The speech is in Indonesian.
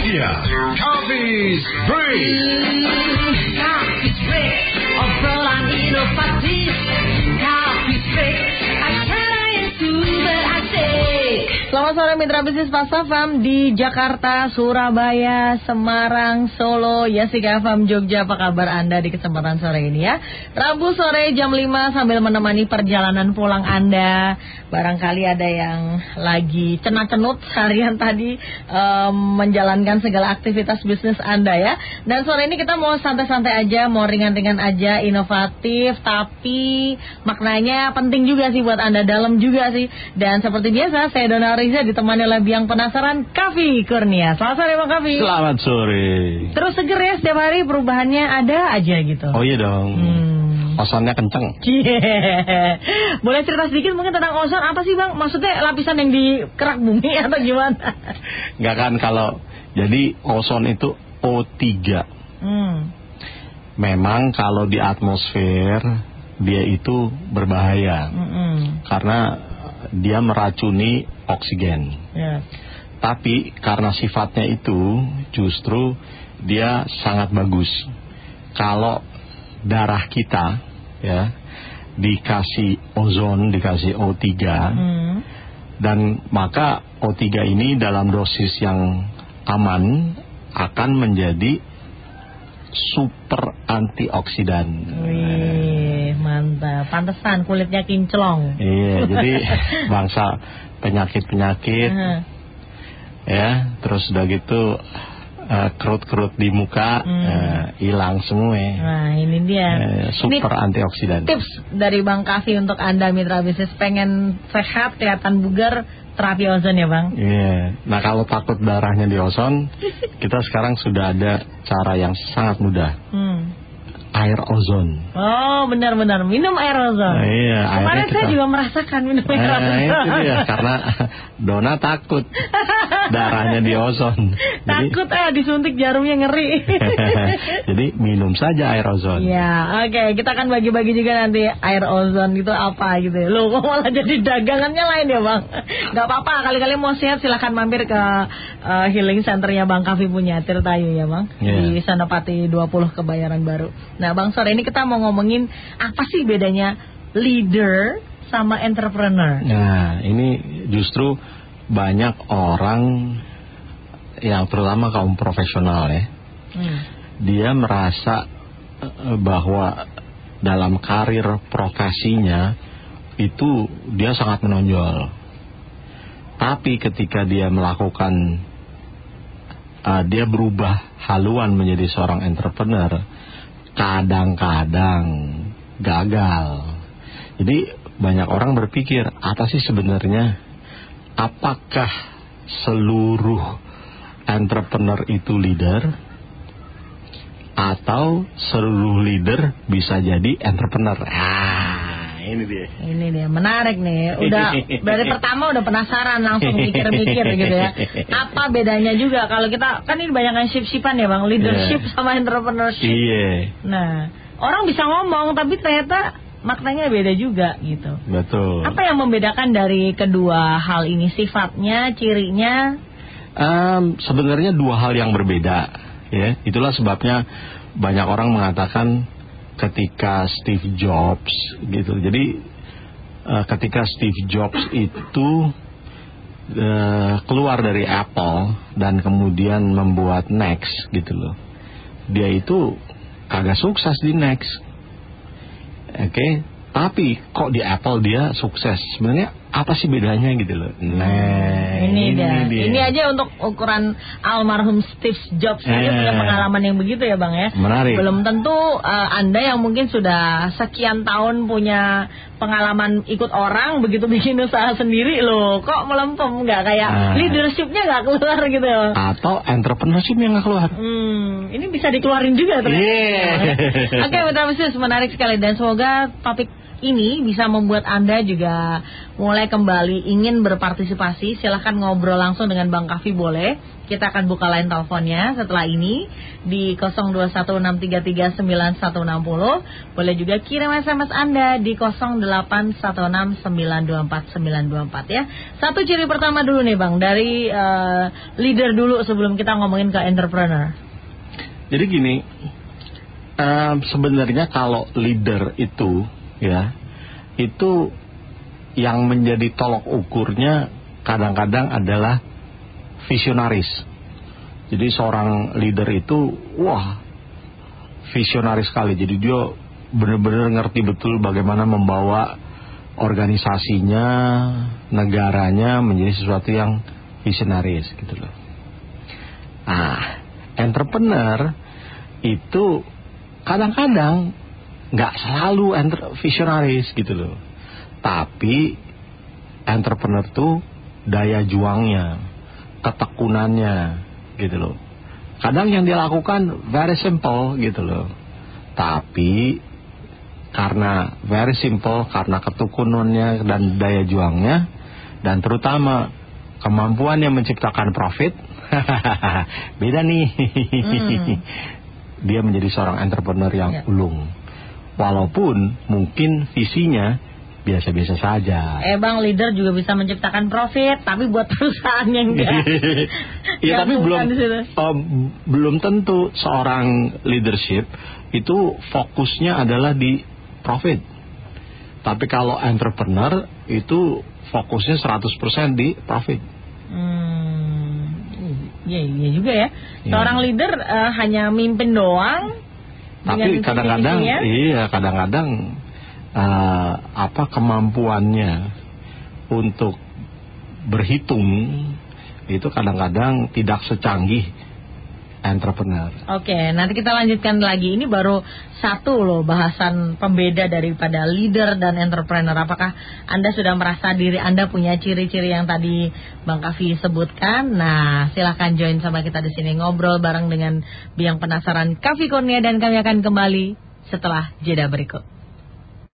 Kurnia, Coffee's Break. Coffee's Break, obrolan inovatif. Coffee's Break, acara yang super asik. Selamat sore mitra bisnis Pas FM di Jakarta, Surabaya, Semarang, Solo, Yasika FM, Jogja. Apa kabar Anda di kesempatan sore ini ya? Rabu sore jam 5 sambil menemani perjalanan pulang Anda. Barangkali ada yang lagi cenat-cenut harian tadi menjalankan segala aktivitas bisnis Anda ya. Dan sore ini kita mau santai-santai aja, mau ringan-ringan aja, inovatif, tapi maknanya penting juga sih buat Anda, dalam juga sih. Dan seperti biasa, saya Dona Riza ditemani oleh Biang Penasaran Kavi Kurnia. Selamat sore Bang Kavi. Selamat sore. Terus seger ya setiap hari, perubahannya ada aja gitu. Oh iya dong. Ozonnya kenceng. Boleh cerita sedikit mungkin tentang ozon, apa sih Bang? Maksudnya lapisan yang di kerak bumi atau gimana? Enggak kan, kalau jadi ozon itu O3. Memang kalau di atmosfer dia itu berbahaya. Karena dia meracuni oksigen. Tapi karena sifatnya itu justru dia sangat bagus. Kalau darah kita ya dikasih ozon, dikasih O3, dan maka O3 ini dalam dosis yang aman akan menjadi super antioksidan. Wih, mantap. Pantesan kulitnya kinclong. Iya, jadi bangsa penyakit-penyakit ya, terus udah gitu kerut-kerut di muka hilang semua. Nah ini dia super antioksidan. Tips dari Bang Kavi untuk Anda mitra bisnis pengen sehat, kelihatan bugar, terapi ozon ya Bang. Iya. Nah kalau takut darahnya di ozon, kita sekarang sudah ada cara yang sangat mudah. Air ozon. Oh benar-benar, minum air ozon. Nah, iya. Kemarin saya juga merasakan minum air ozon. Itu dia, karena Dona takut darahnya di ozon. Takut disuntik jarumnya ngeri. Jadi minum saja air ozon. Ya, oke. Kita akan bagi-bagi juga nanti air ozon itu apa gitu. Loh, kok malah jadi dagangannya lain ya Bang? Gak apa-apa, kali-kali mau sehat silahkan mampir ke healing centernya Bang Kavi punya Tirtayu ya Bang. Di Senopati 20 Kebayoran Baru. Nah Bang, sore ini kita mau ngomongin apa sih bedanya leader sama entrepreneur. Nah ini justru banyak orang yang terutama kaum profesional ya, dia merasa bahwa dalam karir profesinya itu dia sangat menonjol. Tapi ketika dia melakukan dia berubah haluan menjadi seorang entrepreneur, kadang-kadang gagal. Jadi banyak orang berpikir, apa sih sebenarnya, apakah seluruh entrepreneur itu leader, atau seluruh leader bisa jadi entrepreneur? Ini dia menarik nih. Udah dari pertama udah penasaran, langsung mikir-mikir gitu ya. Apa bedanya juga kalau kita kan ini banyak shift-shiftan ya Bang, leadership sama entrepreneurship. Nah, orang bisa ngomong tapi ternyata maknanya beda juga gitu. Betul. Apa yang membedakan dari kedua hal ini, sifatnya, cirinya? Sebenarnya dua hal yang berbeda ya. Itulah sebabnya banyak orang mengatakan ketika Steve Jobs gitu. Jadi ketika Steve Jobs itu keluar dari Apple dan kemudian membuat Next gitu loh, dia itu kagak sukses di Next. Tapi kok di Apple dia sukses. Sebenarnya apa sih bedanya gitu loh. Nah, ini dia. Ini aja untuk ukuran almarhum Steve Jobs aja punya pengalaman yang begitu ya Bang ya. Menarik. Belum tentu Anda yang mungkin sudah sekian tahun punya pengalaman ikut orang, begitu bikin usaha sendiri loh, kok melempem, nggak kayak leadershipnya nggak keluar gitu. Atau entrepreneurshipnya nggak keluar. Ini bisa dikeluarin juga ternyata. Oke, mitra bisnis, menarik sekali dan semoga topik ini bisa membuat Anda juga mulai kembali ingin berpartisipasi, silahkan ngobrol langsung dengan Bang Kavi boleh. Kita akan buka line teleponnya setelah ini di 0216339160. Boleh juga kirim SMS Anda di 0816924924 ya. Satu ciri pertama dulu nih Bang, dari leader dulu sebelum kita ngomongin ke entrepreneur. Jadi gini, sebenarnya kalau leader itu ya, itu yang menjadi tolok ukurnya kadang-kadang adalah visionaris. Jadi seorang leader itu visionaris sekali. Jadi dia benar-benar ngerti betul bagaimana membawa organisasinya, negaranya menjadi sesuatu yang visionaris gitu loh. Nah, entrepreneur itu kadang-kadang nggak selalu visionaris gitu loh. Tapi entrepreneur tuh daya juangnya, ketekunannya gitu loh. Kadang yang dia lakukan very simple gitu loh. Tapi karena very simple, karena ketekunannya dan daya juangnya, dan terutama kemampuannya menciptakan profit, beda nih. Dia menjadi seorang entrepreneur yang ulung. Walaupun mungkin visinya biasa-biasa saja. Bang, leader juga bisa menciptakan profit, tapi buat perusahaan yang enggak. Iya, tapi belum tentu seorang leadership itu fokusnya adalah di profit. Tapi kalau entrepreneur itu fokusnya 100% di profit. Iya juga ya. Seorang leader hanya mimpin doang. Tapi kadang-kadang kadang-kadang kemampuannya untuk berhitung itu kadang-kadang tidak secanggih entrepreneur. Oke, nanti kita lanjutkan lagi. Ini baru satu loh bahasan pembeda daripada leader dan entrepreneur. Apakah Anda sudah merasa diri Anda punya ciri-ciri yang tadi Bang Kavi sebutkan? Nah, silahkan join sama kita di sini ngobrol bareng dengan Biang Penasaran Kavi Kurnia, dan kami akan kembali setelah jeda berikut.